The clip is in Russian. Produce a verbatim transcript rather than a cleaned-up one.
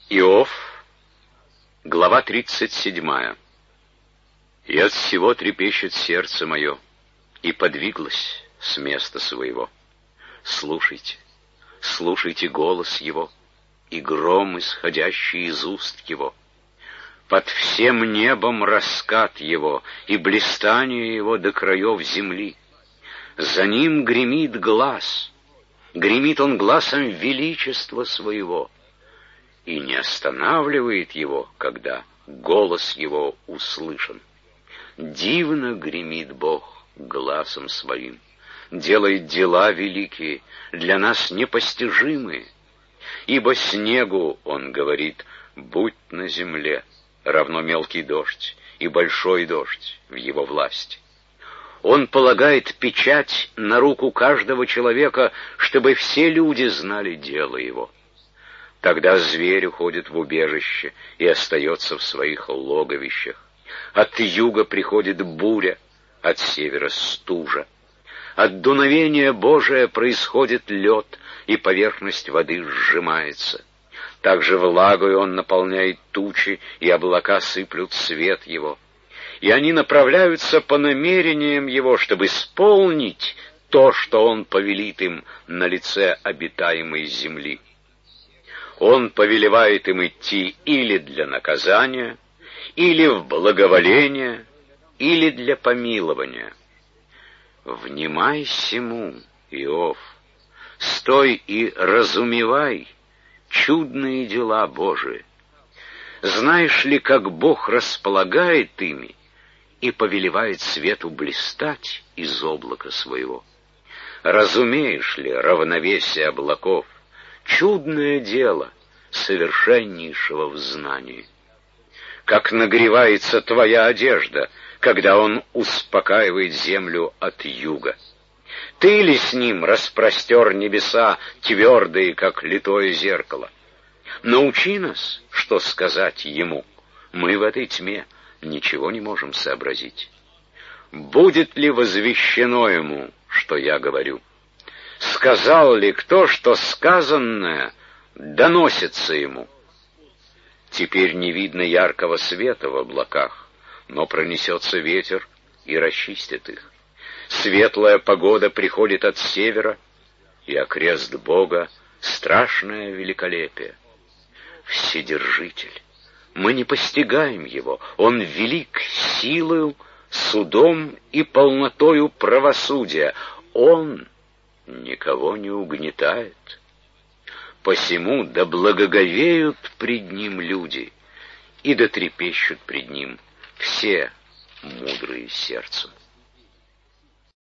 Иов, глава тридцать седьмая. «И от всего трепещет сердце мое, и подвиглось с места своего. Слушайте, слушайте голос его, и гром, исходящий из уст его. Под всем небом раскат его, и блистание его до краев земли. За ним гремит глас, гремит он гласом величества своего, и не останавливает его, когда голос его услышан. Дивно гремит Бог гласом своим, делает дела великие, для нас непостижимые. Ибо снегу, он говорит, будь на земле, равно мелкий дождь и большой дождь в его власти. Он полагает печать на руку каждого человека, чтобы все люди знали дело его. Тогда зверь уходит в убежище и остается в своих логовищах. От юга приходит буря, от севера стужа. От дуновения Божия происходит лед, и поверхность воды сжимается. Также влагой он наполняет тучи, и облака сыплют свет его. И они направляются по намерениям его, чтобы исполнить то, что он повелит им на лице обитаемой земли. Он повелевает им идти или для наказания, или в благоволение, или для помилования. Внимай сему, Иов, стой и разумевай чудные дела Божии. Знаешь ли, как Бог располагает ими и повелевает свету блистать из облака своего? Разумеешь ли равновесие облаков, чудное дело совершеннейшего в знании? Как нагревается твоя одежда, когда он успокаивает землю от юга? Ты ли с ним распростер небеса, твердые, как литое зеркало? Научи нас, что сказать ему. Мы в этой тьме ничего не можем сообразить. Будет ли возвещено ему, что я говорю? Сказал ли кто, что сказанное доносится ему? Теперь не видно яркого света в облаках, но пронесется ветер и расчистит их. Светлая погода приходит от севера, и окрест Бога — страшное великолепие. Вседержитель, мы не постигаем его, он велик силою, судом и полнотою правосудия, он никого не угнетает. Посему да благоговеют пред ним люди, и да трепещут пред ним все мудрые сердцем.